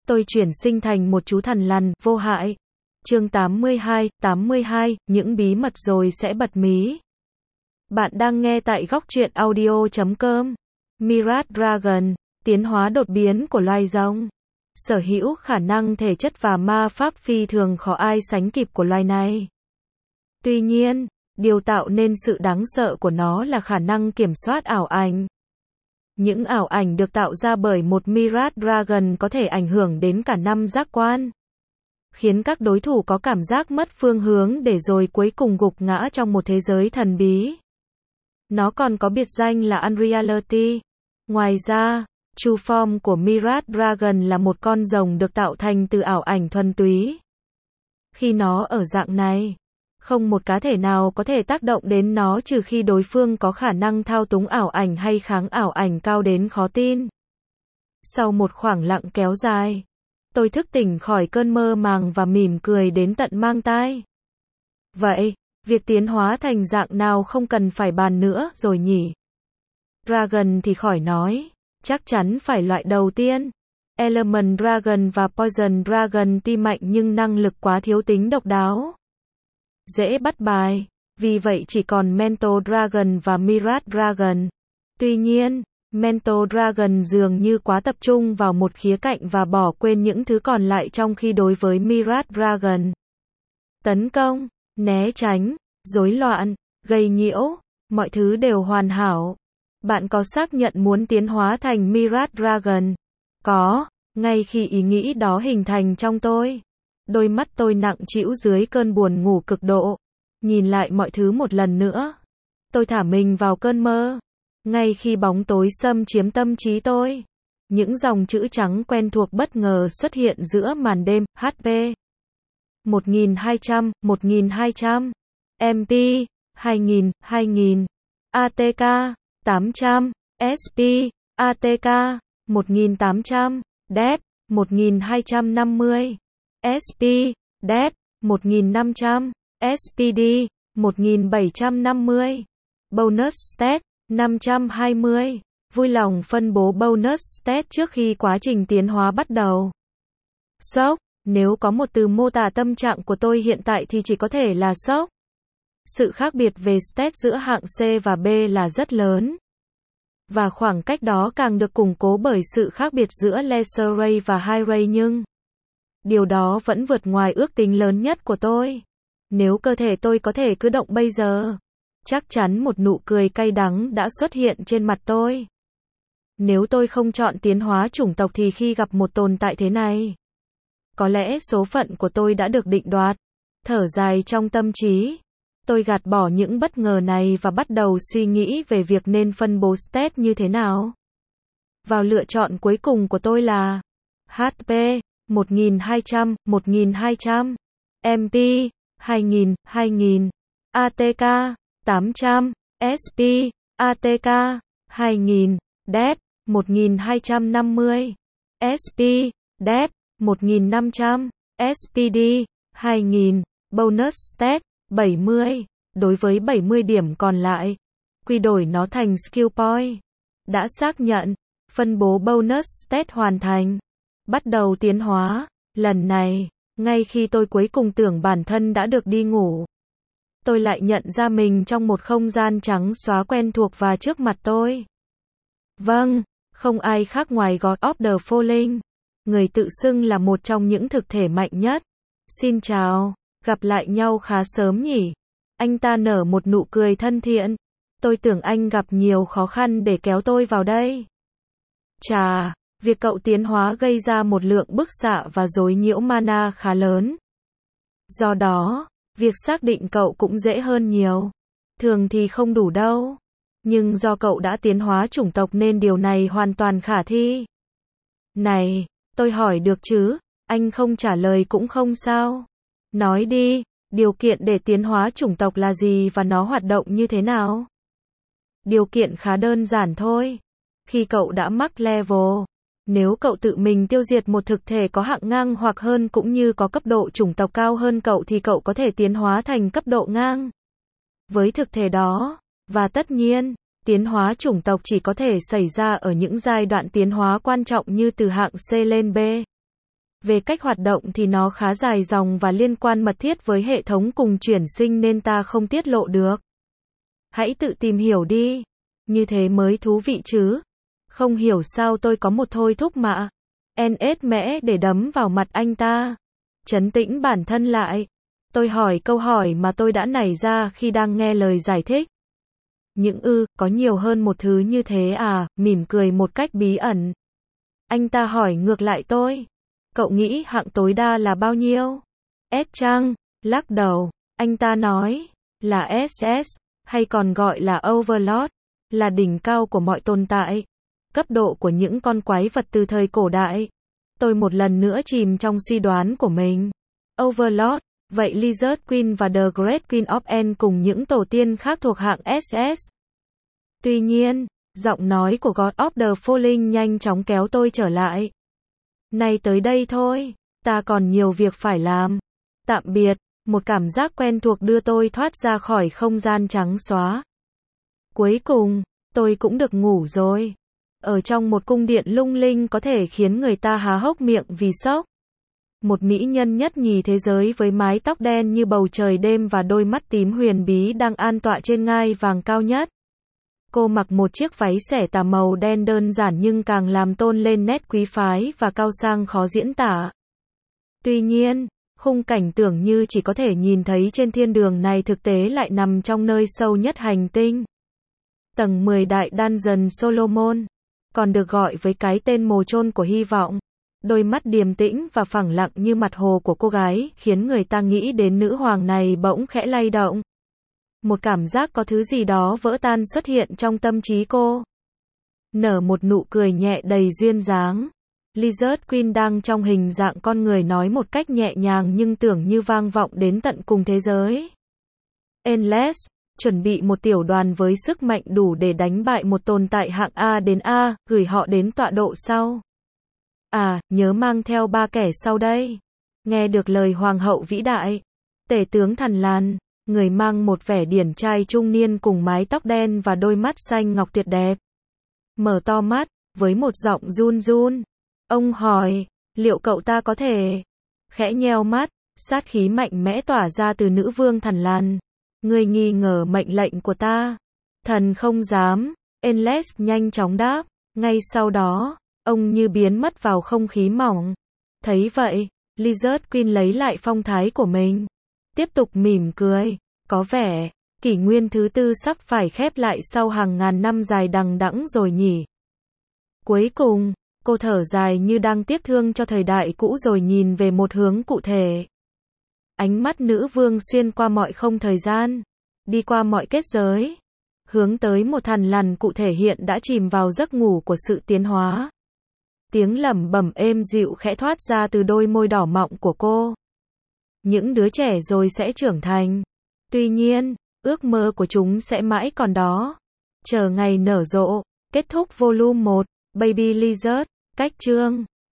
tôi chuyển sinh thành một chú thằn lằn, vô hại. Chương 82, những bí mật rồi sẽ bật mí. Bạn đang nghe tại góc truyện audio.com. Mirage Dragon, tiến hóa đột biến của loài rồng. Sở hữu khả năng thể chất và ma pháp phi thường khó ai sánh kịp của loài này. Tuy nhiên, điều tạo nên sự đáng sợ của nó là khả năng kiểm soát ảo ảnh. Những ảo ảnh được tạo ra bởi một Mirage Dragon có thể ảnh hưởng đến cả năm giác quan, khiến các đối thủ có cảm giác mất phương hướng để rồi cuối cùng gục ngã trong một thế giới thần bí. Nó còn có biệt danh là Unreality. Ngoài ra, true form của Mirage Dragon là một con rồng được tạo thành từ ảo ảnh thuần túy. Khi nó ở dạng này, không một cá thể nào có thể tác động đến nó trừ khi đối phương có khả năng thao túng ảo ảnh hay kháng ảo ảnh cao đến khó tin. Sau một khoảng lặng kéo dài, tôi thức tỉnh khỏi cơn mơ màng và mỉm cười đến tận mang tai. Vậy, việc tiến hóa thành dạng nào không cần phải bàn nữa rồi nhỉ? Dragon thì khỏi nói, chắc chắn phải loại đầu tiên. Element Dragon và Poison Dragon tuy mạnh nhưng năng lực quá thiếu tính độc đáo, dễ bắt bài, vì vậy chỉ còn Mental Dragon và Mirage Dragon. Tuy nhiên, Mental Dragon dường như quá tập trung vào một khía cạnh và bỏ quên những thứ còn lại, trong khi đối với Mirage Dragon, tấn công, né tránh, rối loạn, gây nhiễu, mọi thứ đều hoàn hảo. Bạn có xác nhận muốn tiến hóa thành Mirage Dragon? Có, ngay khi ý nghĩ đó hình thành trong tôi, đôi mắt tôi nặng trĩu dưới cơn buồn ngủ cực độ. Nhìn lại mọi thứ một lần nữa, tôi thả mình vào cơn mơ. Ngay khi bóng tối xâm chiếm tâm trí tôi, những dòng chữ trắng quen thuộc bất ngờ xuất hiện giữa màn đêm. HP 1200, MP 2000, ATK 800, SP ATK 1800, DEP 1250, SP DEP 1500, SPD 1750, Bonus Stat 520. Vui lòng phân bố bonus stat trước khi quá trình tiến hóa bắt đầu. Sốc, nếu có một từ mô tả tâm trạng của tôi hiện tại thì chỉ có thể là sốc. Sự khác biệt về stat giữa hạng C và B là rất lớn. Và khoảng cách đó càng được củng cố bởi sự khác biệt giữa Laser Ray và High Ray, nhưng điều đó vẫn vượt ngoài ước tính lớn nhất của tôi. Nếu cơ thể tôi có thể cử động bây giờ, chắc chắn một nụ cười cay đắng đã xuất hiện trên mặt tôi. Nếu tôi không chọn tiến hóa chủng tộc thì khi gặp một tồn tại thế này, có lẽ số phận của tôi đã được định đoạt. Thở dài trong tâm trí, tôi gạt bỏ những bất ngờ này và bắt đầu suy nghĩ về việc nên phân bố stat như thế nào. Vào lựa chọn cuối cùng của tôi là HP 1200, MP 2000, ATK 800, SP ATK 2000, DEP 1250, SP DEP 1500, SPD 2000, Bonus Stat 70. Đối với 70 điểm còn lại, quy đổi nó thành Skill Point. Đã xác nhận, phân bố Bonus Stat hoàn thành. Bắt đầu tiến hóa. Lần này, ngay khi tôi cuối cùng tưởng bản thân đã được đi ngủ, tôi lại nhận ra mình trong một không gian trắng xóa quen thuộc và trước mặt tôi. Vâng, không ai khác ngoài God of the Fallen, người tự xưng là một trong những thực thể mạnh nhất. Xin chào, gặp lại nhau khá sớm nhỉ? Anh ta nở một nụ cười thân thiện. Tôi tưởng anh gặp nhiều khó khăn để kéo tôi vào đây. Chà, việc cậu tiến hóa gây ra một lượng bức xạ và rối nhiễu mana khá lớn. Do đó, việc xác định cậu cũng dễ hơn nhiều. Thường thì không đủ đâu. Nhưng do cậu đã tiến hóa chủng tộc nên điều này hoàn toàn khả thi. Này, tôi hỏi được chứ? Anh không trả lời cũng không sao. Nói đi, điều kiện để tiến hóa chủng tộc là gì và nó hoạt động như thế nào? Điều kiện khá đơn giản thôi. Khi cậu đã mắc level, nếu cậu tự mình tiêu diệt một thực thể có hạng ngang hoặc hơn cũng như có cấp độ chủng tộc cao hơn cậu thì cậu có thể tiến hóa thành cấp độ ngang với thực thể đó. Và tất nhiên, tiến hóa chủng tộc chỉ có thể xảy ra ở những giai đoạn tiến hóa quan trọng như từ hạng C lên B. Về cách hoạt động thì nó khá dài dòng và liên quan mật thiết với hệ thống cùng chuyển sinh nên ta không tiết lộ được. Hãy tự tìm hiểu đi. Như thế mới thú vị chứ. Không hiểu sao tôi có một thôi thúc mà. NS mẽ để đấm vào mặt anh ta. Trấn tĩnh bản thân lại. Tôi hỏi câu hỏi mà tôi đã nảy ra khi đang nghe lời giải thích. Có nhiều hơn một thứ như thế à, mỉm cười một cách bí ẩn. Anh ta hỏi ngược lại tôi. Cậu nghĩ hạng tối đa là bao nhiêu? S chăng? Lắc đầu. Anh ta nói. Là SS, hay còn gọi là Overlord, là đỉnh cao của mọi tồn tại. Cấp độ của những con quái vật từ thời cổ đại. Tôi một lần nữa chìm trong suy đoán của mình. Overlord, vậy Lizard Queen và The Great Queen of N cùng những tổ tiên khác thuộc hạng SS. Tuy nhiên, giọng nói của God of the Falling nhanh chóng kéo tôi trở lại. Này tới đây thôi, ta còn nhiều việc phải làm. Tạm biệt, một cảm giác quen thuộc đưa tôi thoát ra khỏi không gian trắng xóa. Cuối cùng, tôi cũng được ngủ rồi. Ở trong một cung điện lung linh có thể khiến người ta há hốc miệng vì sốc. Một mỹ nhân nhất nhì thế giới với mái tóc đen như bầu trời đêm và đôi mắt tím huyền bí đang an tọa trên ngai vàng cao nhất. Cô mặc một chiếc váy xẻ tà màu đen đơn giản nhưng càng làm tôn lên nét quý phái và cao sang khó diễn tả. Tuy nhiên, khung cảnh tưởng như chỉ có thể nhìn thấy trên thiên đường này thực tế lại nằm trong nơi sâu nhất hành tinh. Tầng 10 đại Dungeon Solomon, còn được gọi với cái tên mồ chôn của hy vọng. Đôi mắt điềm tĩnh và phẳng lặng như mặt hồ của cô gái khiến người ta nghĩ đến nữ hoàng này bỗng khẽ lay động. Một cảm giác có thứ gì đó vỡ tan xuất hiện trong tâm trí cô. Nở một nụ cười nhẹ đầy duyên dáng. Lizard Queen đang trong hình dạng con người nói một cách nhẹ nhàng nhưng tưởng như vang vọng đến tận cùng thế giới. Endless, chuẩn bị một tiểu đoàn với sức mạnh đủ để đánh bại một tồn tại hạng A đến A, gửi họ đến tọa độ sau. À, nhớ mang theo 3 kẻ sau đây. Nghe được lời hoàng hậu vĩ đại. Tể tướng Thằn Lằn, người mang một vẻ điển trai trung niên cùng mái tóc đen và đôi mắt xanh ngọc tuyệt đẹp. Mở to mắt, với một giọng run run. Ông hỏi, liệu cậu ta có thể? Khẽ nheo mắt, sát khí mạnh mẽ tỏa ra từ nữ vương Thằn Lằn. Ngươi nghi ngờ mệnh lệnh của ta? Thần không dám. Endless nhanh chóng đáp. Ngay sau đó, ông như biến mất vào không khí mỏng. Thấy vậy, Lizard Queen lấy lại phong thái của mình. Tiếp tục mỉm cười. Có vẻ, kỷ nguyên thứ 4 sắp phải khép lại sau hàng ngàn năm dài đằng đẵng rồi nhỉ. Cuối cùng, cô thở dài như đang tiếc thương cho thời đại cũ rồi nhìn về một hướng cụ thể. Ánh mắt nữ vương xuyên qua mọi không thời gian, đi qua mọi kết giới, hướng tới một Thằn Lằn cụ thể hiện đã chìm vào giấc ngủ của sự tiến hóa. Tiếng lẩm bẩm êm dịu khẽ thoát ra từ đôi môi đỏ mọng của cô. Những đứa trẻ rồi sẽ trưởng thành. Tuy nhiên, ước mơ của chúng sẽ mãi còn đó. Chờ ngày nở rộ. Kết thúc volume 1, Baby Lizard, cách chương.